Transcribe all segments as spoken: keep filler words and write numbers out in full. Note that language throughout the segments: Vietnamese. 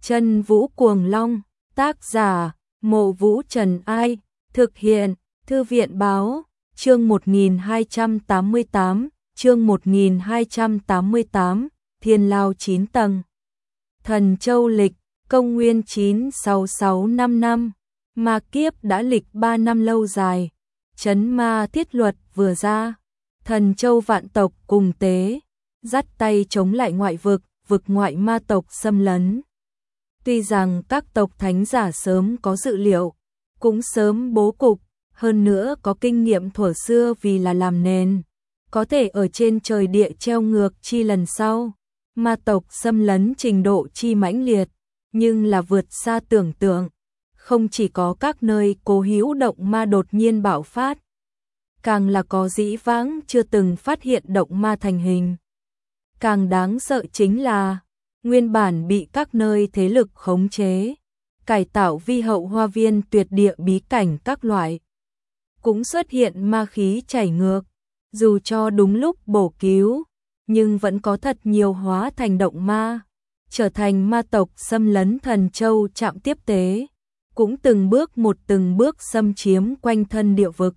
Chân Vũ Cuồng Long, tác giả, Mộ Vũ Trần Ai, thực hiện, Thư viện Báo, chương một nghìn hai trăm tám mươi tám, chương một nghìn hai trăm tám mươi tám, Thiên Lao chín tầng. Thần Châu lịch, công nguyên chín sáu sáu năm năm, ma kiếp đã lịch ba năm lâu dài, trấn ma thiết luật vừa ra, Thần Châu vạn tộc cùng tế, dắt tay chống lại ngoại vực, vực ngoại ma tộc xâm lấn. Tuy rằng các tộc thánh giả sớm có dự liệu, cũng sớm bố cục, hơn nữa có kinh nghiệm thuở xưa vì là làm nền, có thể ở trên trời địa treo ngược chi lần sau, ma tộc xâm lấn trình độ chi mãnh liệt, nhưng là vượt xa tưởng tượng, không chỉ có các nơi cố hữu động ma đột nhiên bạo phát, càng là có dĩ vãng chưa từng phát hiện động ma thành hình. Càng đáng sợ chính là, nguyên bản bị các nơi thế lực khống chế, cải tạo vi hậu hoa viên tuyệt địa bí cảnh các loại, cũng xuất hiện ma khí chảy ngược, dù cho đúng lúc bổ cứu, nhưng vẫn có thật nhiều hóa thành động ma, trở thành ma tộc xâm lấn Thần Châu trạm tiếp tế, cũng từng bước một từng bước xâm chiếm quanh thân địa vực.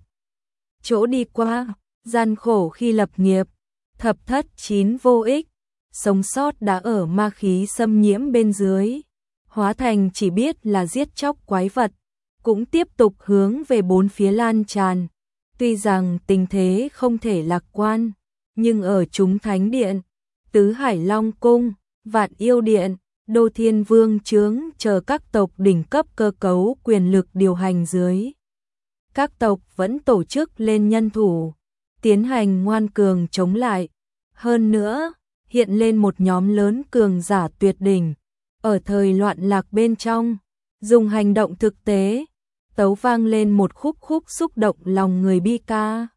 Chỗ đi qua, gian khổ khi lập nghiệp, thập thất chín vô ích, sống sót đã ở ma khí xâm nhiễm bên dưới, hóa thành chỉ biết là giết chóc quái vật, cũng tiếp tục hướng về bốn phía lan tràn. Tuy rằng tình thế không thể lạc quan, nhưng ở chúng thánh điện, Tứ Hải Long Cung, Vạn Yêu Điện, Đô Thiên Vương Chướng chờ các tộc đỉnh cấp cơ cấu quyền lực điều hành dưới. Các tộc vẫn tổ chức lên nhân thủ, tiến hành ngoan cường chống lại. Hơn nữa, hiện lên một nhóm lớn cường giả tuyệt đỉnh, ở thời loạn lạc bên trong, dùng hành động thực tế, tấu vang lên một khúc khúc xúc động lòng người bi ca.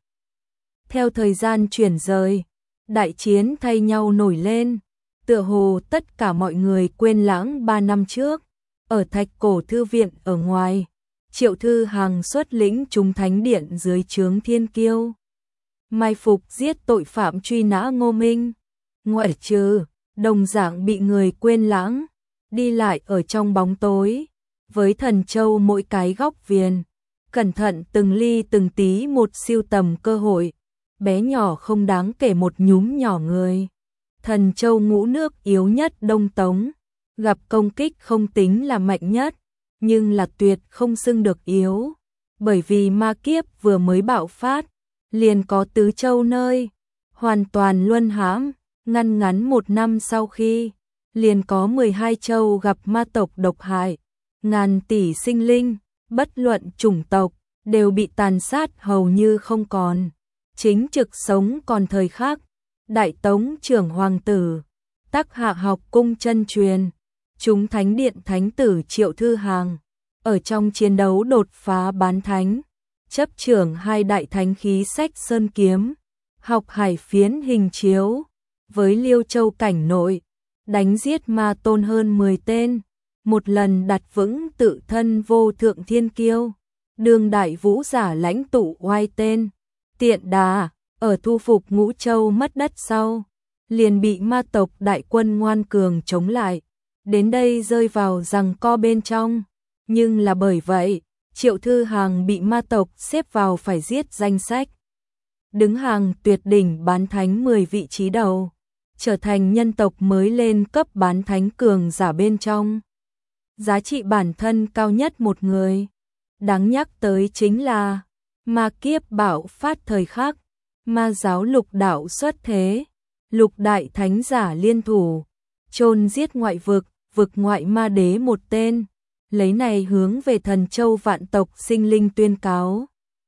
Theo thời gian chuyển rời, đại chiến thay nhau nổi lên, tựa hồ tất cả mọi người quên lãng ba năm trước, ở Thạch Cổ Thư Viện ở ngoài, Triệu Thư Hằng xuất lĩnh chúng thánh điện dưới trướng Thiên Kiêu, mai phục giết tội phạm truy nã Ngô Minh, ngoại trừ, đồng dạng bị người quên lãng, đi lại ở trong bóng tối, với Thần Châu mỗi cái góc viền, cẩn thận từng ly từng tí một siêu tầm cơ hội, bé nhỏ không đáng kể một nhúm nhỏ người. Thần Châu ngũ nước yếu nhất Đông Tống, gặp công kích không tính là mạnh nhất, nhưng là tuyệt không xưng được yếu, bởi vì ma kiếp vừa mới bạo phát, liền có tứ châu nơi, hoàn toàn luân hãm, ngăn ngắn một năm sau khi, liền có mười hai châu gặp ma tộc độc hại, ngàn tỷ sinh linh, bất luận chủng tộc, đều bị tàn sát hầu như không còn, chính trực sống còn thời khắc. Đại Tống trưởng hoàng tử, Tắc Hạ học cung chân truyền, chúng thánh điện thánh tử Triệu Thư Hằng, ở trong chiến đấu đột phá bán thánh, chấp trưởng hai đại thánh khí sách sơn kiếm, học hải phiến hình chiếu, với Liêu Châu cảnh nội, đánh giết ma tôn hơn mười tên, một lần đặt vững tự thân vô thượng thiên kiêu, đương đại vũ giả lãnh tụ oai tên, Tiện Đà. Ở thu phục Ngũ Châu mất đất sau, liền bị ma tộc đại quân ngoan cường chống lại, đến đây rơi vào giằng co bên trong, nhưng là bởi vậy, Triệu Thư Hằng bị ma tộc xếp vào phải giết danh sách. Đứng hàng tuyệt đỉnh bán thánh mười vị trí đầu, trở thành nhân tộc mới lên cấp bán thánh cường giả bên trong. Giá trị bản thân cao nhất một người, đáng nhắc tới chính là ma kiếp bạo phát thời khắc. Ma giáo lục đạo xuất thế, lục đại thánh giả liên thủ, chôn giết ngoại vực, vực ngoại ma đế một tên, lấy này hướng về Thần Châu vạn tộc sinh linh tuyên cáo.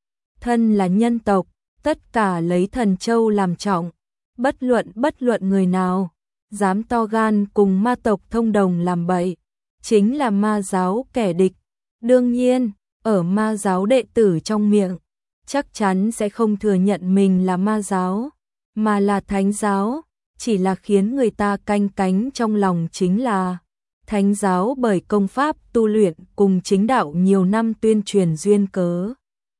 Thân là nhân tộc, tất cả lấy Thần Châu làm trọng, bất luận bất luận người nào, dám to gan cùng ma tộc thông đồng làm bậy, chính là ma giáo kẻ địch. Đương nhiên, ở ma giáo đệ tử trong miệng, chắc chắn sẽ không thừa nhận mình là ma giáo, mà là thánh giáo, chỉ là khiến người ta canh cánh trong lòng chính là thánh giáo bởi công pháp tu luyện cùng chính đạo nhiều năm tuyên truyền duyên cớ.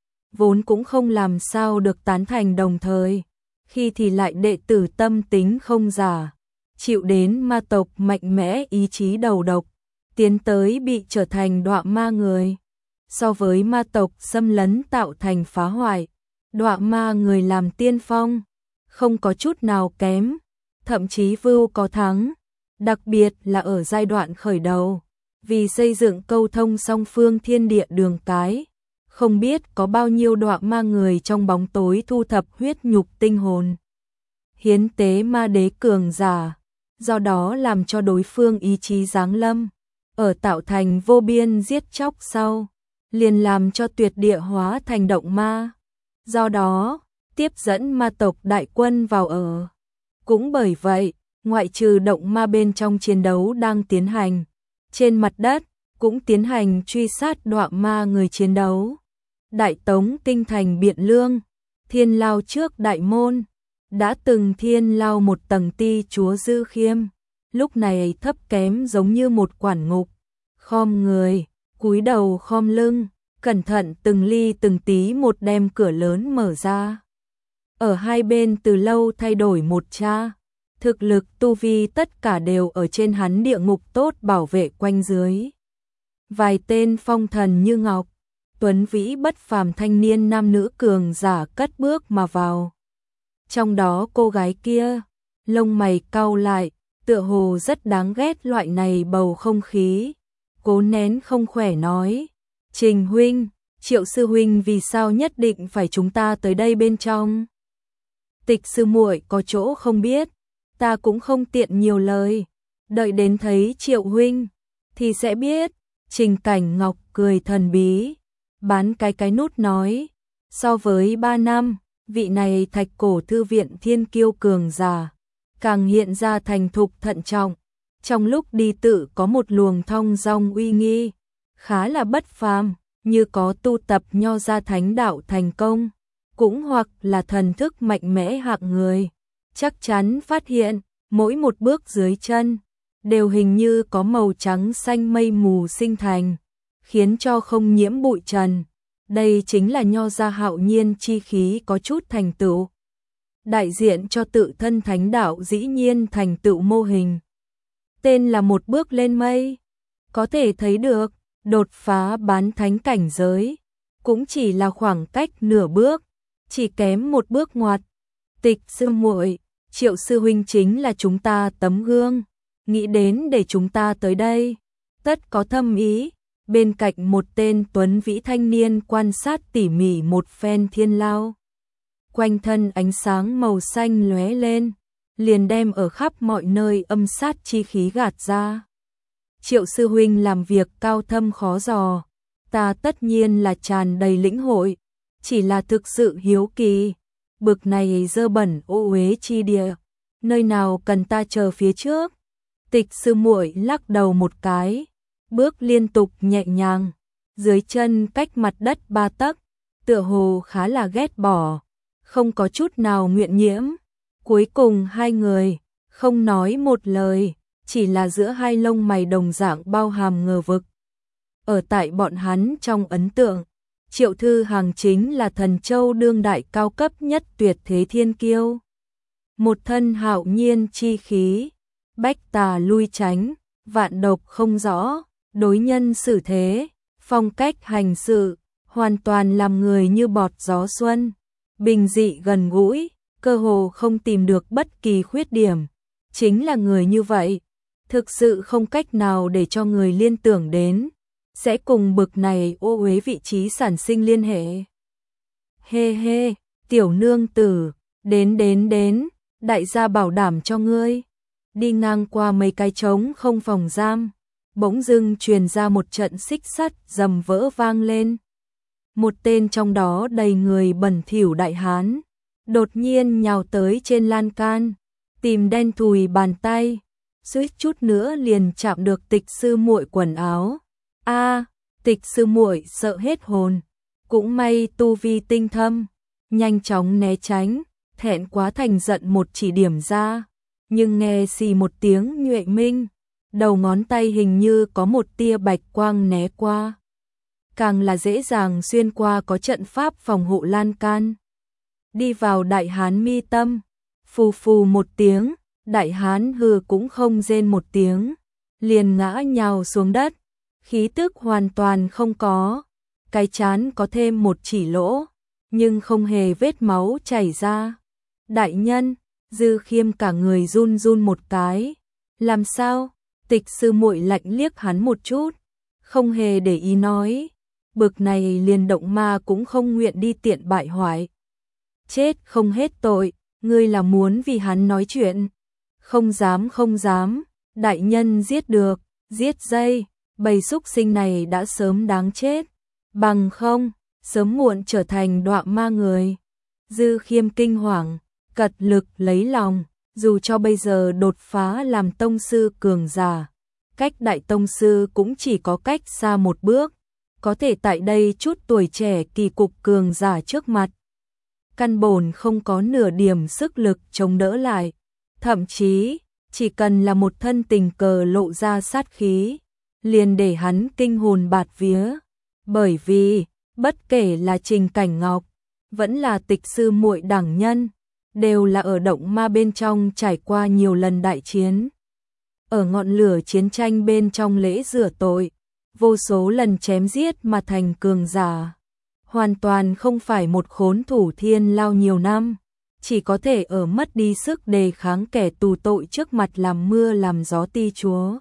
Vốn cũng không làm sao được tán thành đồng thời, khi thì lại đệ tử tâm tính không giả, chịu đến ma tộc mạnh mẽ ý chí đầu độc, tiến tới bị trở thành đọa ma người. So với ma tộc xâm lấn tạo thành phá hoại, đọa ma người làm tiên phong, không có chút nào kém, thậm chí vưu có thắng, đặc biệt là ở giai đoạn khởi đầu, vì xây dựng câu thông song phương thiên địa đường cái, không biết có bao nhiêu đọa ma người trong bóng tối thu thập huyết nhục tinh hồn. Hiến tế ma đế cường giả, do đó làm cho đối phương ý chí giáng lâm, ở tạo thành vô biên giết chóc sau, liền làm cho tuyệt địa hóa thành động ma. Do đó, tiếp dẫn ma tộc đại quân vào ở. Cũng bởi vậy, ngoại trừ động ma bên trong chiến đấu đang tiến hành, trên mặt đất cũng tiến hành truy sát đọa ma người chiến đấu. Đại Tống kinh thành Biện Lương, Thiên Lao trước đại môn, đã từng Thiên Lao một tầng ti chúa Dư Khiêm, lúc này thấp kém giống như một quản ngục, khom người, cúi đầu khom lưng, cẩn thận từng ly từng tí một đem cửa lớn mở ra. Ở hai bên từ lâu thay đổi một cha, thực lực tu vi tất cả đều ở trên hắn địa ngục tốt bảo vệ quanh dưới. Vài tên phong thần như ngọc, tuấn vĩ bất phàm thanh niên nam nữ cường giả cất bước mà vào. Trong đó cô gái kia, lông mày cau lại, tựa hồ rất đáng ghét loại này bầu không khí, cố nén không khỏe nói: "Trình huynh, Triệu sư huynh vì sao nhất định phải chúng ta tới đây bên trong?" Tịch sư muội có chỗ không biết, ta cũng không tiện nhiều lời, đợi đến thấy Triệu huynh thì sẽ biết. Trình Cảnh Ngọc cười thần bí, bán cái cái nút nói: "So với ba năm, vị này Thạch Cổ thư viện thiên kiêu cường giả, càng hiện ra thành thục thận trọng, trong lúc đi tự có một luồng thong dong uy nghi, khá là bất phàm, như có tu tập nho gia thánh đạo thành công, cũng hoặc là thần thức mạnh mẽ hạng người, chắc chắn phát hiện, mỗi một bước dưới chân, đều hình như có màu trắng xanh mây mù sinh thành, khiến cho không nhiễm bụi trần. Đây chính là nho gia hạo nhiên chi khí có chút thành tựu. Đại diện cho tự thân thánh đạo dĩ nhiên thành tựu mô hình. Tên là một bước lên mây, có thể thấy được, đột phá bán thánh cảnh giới, cũng chỉ là khoảng cách nửa bước, chỉ kém một bước ngoặt. Tịch sư muội, Triệu sư huynh chính là chúng ta tấm gương, nghĩ đến để chúng ta tới đây, tất có thâm ý." Bên cạnh một tên tuấn vĩ thanh niên quan sát tỉ mỉ một phen Thiên Lao. Quanh thân ánh sáng màu xanh lóe lên, liền đem ở khắp mọi nơi âm sát chi khí gạt ra. "Triệu sư huynh làm việc cao thâm khó dò, ta tất nhiên là tràn đầy lĩnh hội, chỉ là thực sự hiếu kỳ, bực này dơ bẩn ô uế chi địa, nơi nào cần ta chờ phía trước?" Tịch sư muội lắc đầu một cái, bước liên tục nhẹ nhàng, dưới chân cách mặt đất ba tấc, tựa hồ khá là ghét bỏ, không có chút nào nguyện nhiễm. Cuối cùng hai người không nói một lời, chỉ là giữa hai lông mày đồng dạng bao hàm ngờ vực. Ở tại bọn hắn trong ấn tượng, Triệu Thư Hằng chính là thần châu đương đại cao cấp nhất tuyệt thế thiên kiêu. Một thân hạo nhiên chi khí, bách tà lui tránh, vạn độc không rõ, đối nhân xử thế, phong cách hành sự, hoàn toàn làm người như bọt gió xuân, bình dị gần gũi, cơ hồ không tìm được bất kỳ khuyết điểm. Chính là người như vậy, thực sự không cách nào để cho người liên tưởng đến, sẽ cùng bực này ô uế vị trí sản sinh liên hệ. Hê hê, tiểu nương tử, đến đến đến, đại gia bảo đảm cho ngươi. Đi ngang qua mấy cái trống không phòng giam, bỗng dưng truyền ra một trận xích sắt rầm vỡ vang lên. Một tên trong đó đầy người bẩn thỉu đại hán, đột nhiên nhào tới trên lan can, tìm đen thùi bàn tay, suýt chút nữa liền chạm được tịch sư muội quần áo. A, tịch sư muội sợ hết hồn, cũng may tu vi tinh thâm, nhanh chóng né tránh, thẹn quá thành giận một chỉ điểm ra, nhưng nghe xì một tiếng nhuệ minh, đầu ngón tay hình như có một tia bạch quang né qua, càng là dễ dàng xuyên qua có trận pháp phòng hộ lan can, đi vào đại hán mi tâm, phù phù một tiếng, đại hán hừ cũng không rên một tiếng, liền ngã nhào xuống đất, khí tức hoàn toàn không có, cái trán có thêm một chỉ lỗ, nhưng không hề vết máu chảy ra. Đại nhân, Dư Khiêm cả người run run một cái, làm sao? Tịch sư muội lạnh liếc hắn một chút, không hề để ý nói, bực này liền động ma cũng không nguyện đi tiện bại hoại. Chết không hết tội, ngươi là muốn vì hắn nói chuyện. Không dám không dám, đại nhân giết được, giết dây, bầy súc sinh này đã sớm đáng chết, bằng không, sớm muộn trở thành đọa ma người. Dư Khiêm kinh hoàng, cật lực lấy lòng, dù cho bây giờ đột phá làm tông sư cường giả, cách đại tông sư cũng chỉ có cách xa một bước, có thể tại đây chút tuổi trẻ kỳ cục cường giả trước mặt. Căn bổn không có nửa điểm sức lực chống đỡ lại, thậm chí, chỉ cần là một thân tình cờ lộ ra sát khí, liền để hắn kinh hồn bạt vía, bởi vì, bất kể là Trình Cảnh Ngọc, vẫn là Tịch sư muội đẳng nhân, đều là ở động ma bên trong trải qua nhiều lần đại chiến. Ở ngọn lửa chiến tranh bên trong lễ rửa tội, vô số lần chém giết mà thành cường giả. Hoàn toàn không phải một khốn thủ thiên lao nhiều năm, chỉ có thể ở mất đi sức đề kháng kẻ tù tội trước mặt làm mưa làm gió ti chúa.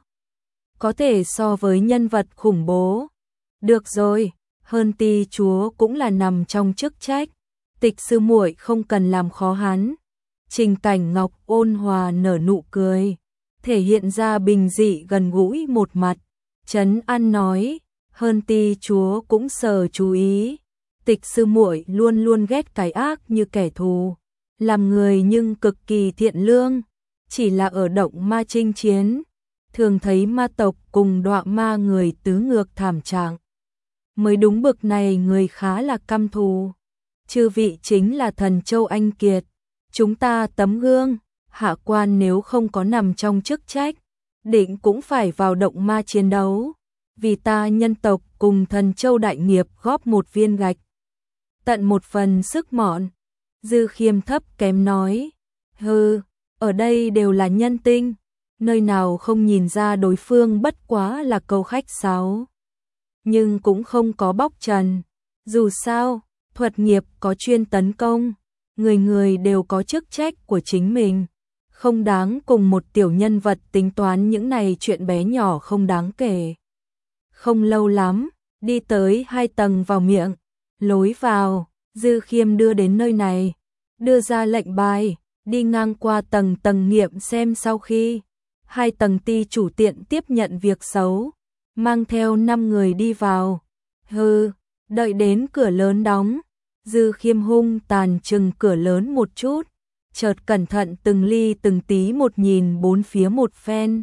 Có thể so với nhân vật khủng bố. Được rồi, hơn ti chúa cũng là nằm trong chức trách. Tịch sư muội không cần làm khó hắn. Trình Cảnh Ngọc ôn hòa nở nụ cười, thể hiện ra bình dị gần gũi một mặt. Trấn An nói, hơn ti chúa cũng sờ chú ý. Tịch sư muội luôn luôn ghét cái ác như kẻ thù, làm người nhưng cực kỳ thiện lương, chỉ là ở động ma chinh chiến, thường thấy ma tộc cùng đọa ma người tứ ngược thảm trạng. Mới đúng, bực này người khá là căm thù. Chư vị chính là thần châu anh kiệt, chúng ta tấm gương, hạ quan nếu không có nằm trong chức trách, định cũng phải vào động ma chiến đấu, vì ta nhân tộc cùng thần châu đại nghiệp góp một viên gạch, tận một phần sức mọn. Dư Khiêm thấp kém nói, hừ, ở đây đều là nhân tinh, nơi nào không nhìn ra đối phương bất quá là câu khách sáo. Nhưng cũng không có bóc trần, dù sao, thuật nghiệp có chuyên tấn công, người người đều có chức trách của chính mình, không đáng cùng một tiểu nhân vật tính toán những này chuyện bé nhỏ không đáng kể. Không lâu lắm, đi tới hai tầng vào miệng, lối vào, Dư Khiêm đưa đến nơi này, đưa ra lệnh bài, đi ngang qua tầng tầng nghiệm xem sau khi hai tầng ti chủ tiện tiếp nhận việc xấu, mang theo năm người đi vào. Hừ, đợi đến cửa lớn đóng, Dư Khiêm hung tàn chừng cửa lớn một chút, chợt cẩn thận từng ly từng tí một nhìn bốn phía một phen.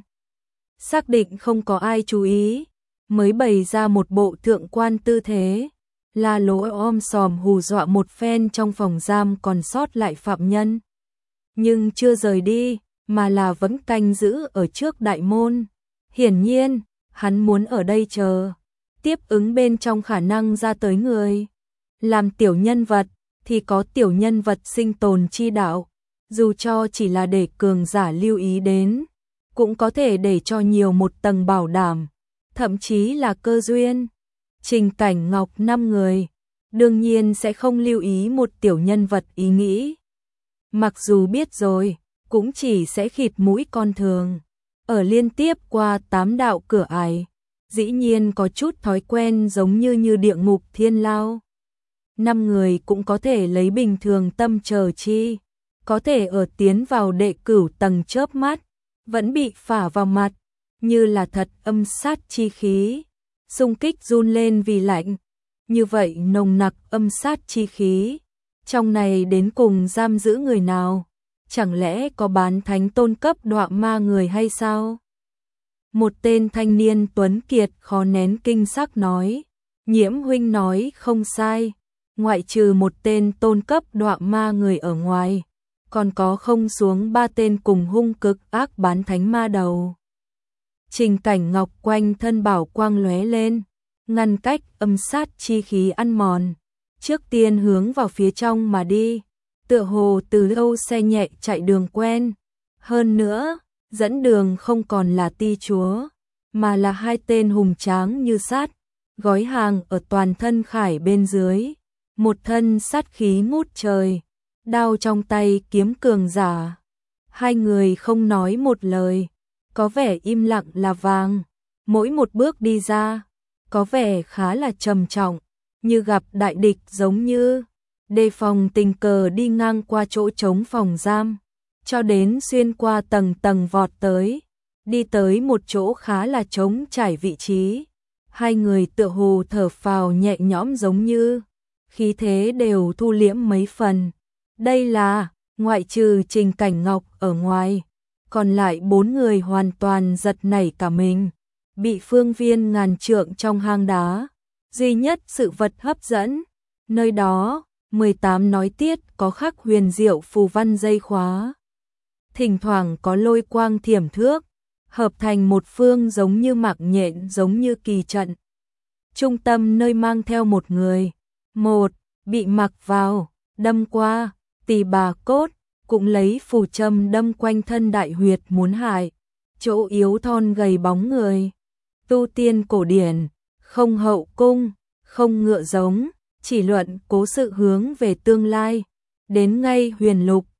Xác định không có ai chú ý, mới bày ra một bộ thượng quan tư thế, la lỗ om sòm hù dọa một phen trong phòng giam còn sót lại phạm nhân. Nhưng chưa rời đi, mà là vẫn canh giữ ở trước đại môn. Hiển nhiên, hắn muốn ở đây chờ, tiếp ứng bên trong khả năng ra tới người. Làm tiểu nhân vật, thì có tiểu nhân vật sinh tồn chi đạo, dù cho chỉ là để cường giả lưu ý đến, cũng có thể để cho nhiều một tầng bảo đảm, thậm chí là cơ duyên. Trình Cảnh Ngọc năm người, đương nhiên sẽ không lưu ý một tiểu nhân vật ý nghĩ. Mặc dù biết rồi, cũng chỉ sẽ khịt mũi con thường. Ở liên tiếp qua tám đạo cửa ải, dĩ nhiên có chút thói quen giống như như địa ngục thiên lao. Năm người cũng có thể lấy bình thường tâm chờ chi, có thể ở tiến vào đệ cửu tầng chớp mắt, vẫn bị phả vào mặt, như là thật âm sát chi khí, xung kích run lên vì lạnh. Như vậy nồng nặc âm sát chi khí, trong này đến cùng giam giữ người nào? Chẳng lẽ có bán thánh tôn cấp đọa ma người hay sao? Một tên thanh niên tuấn kiệt khó nén kinh sắc nói, Nhiễm huynh nói không sai, ngoại trừ một tên tôn cấp đọa ma người ở ngoài, còn có không xuống ba tên cùng hung cực ác bán thánh ma đầu. Trình Cảnh Ngọc quanh thân bảo quang lóe lên, ngăn cách âm sát chi khí ăn mòn, trước tiên hướng vào phía trong mà đi, tựa hồ từ lâu xe nhẹ chạy đường quen. Hơn nữa, dẫn đường không còn là ti chúa, mà là hai tên hùng tráng như sát, gói hàng ở toàn thân khải bên dưới, một thân sát khí ngút trời, đao trong tay kiếm cường giả. Hai người không nói một lời, có vẻ im lặng là vàng, mỗi một bước đi ra, có vẻ khá là trầm trọng, như gặp đại địch giống như đề phòng tình cờ đi ngang qua chỗ trống phòng giam, cho đến xuyên qua tầng tầng vọt tới, đi tới một chỗ khá là trống trải vị trí. Hai người tựa hồ thở phào nhẹ nhõm giống như khí thế đều thu liễm mấy phần. Đây là, ngoại trừ Trình Cảnh Ngọc ở ngoài, còn lại bốn người hoàn toàn giật nảy cả mình, bị phương viên ngàn trượng trong hang đá, duy nhất sự vật hấp dẫn, nơi đó, mười tám nói tiết có khắc huyền diệu phù văn dây khóa. Thỉnh thoảng có lôi quang thiểm thước, hợp thành một phương giống như mạc nhện giống như kỳ trận. Trung tâm nơi mang theo một người, một, bị mặc vào, đâm qua, tỳ bà cốt, cũng lấy phù châm đâm quanh thân đại huyệt muốn hại, chỗ yếu thon gầy bóng người. Tu tiên cổ điển, không hậu cung, không ngựa giống, chỉ luận cố sự hướng về tương lai, đến ngay huyền lục,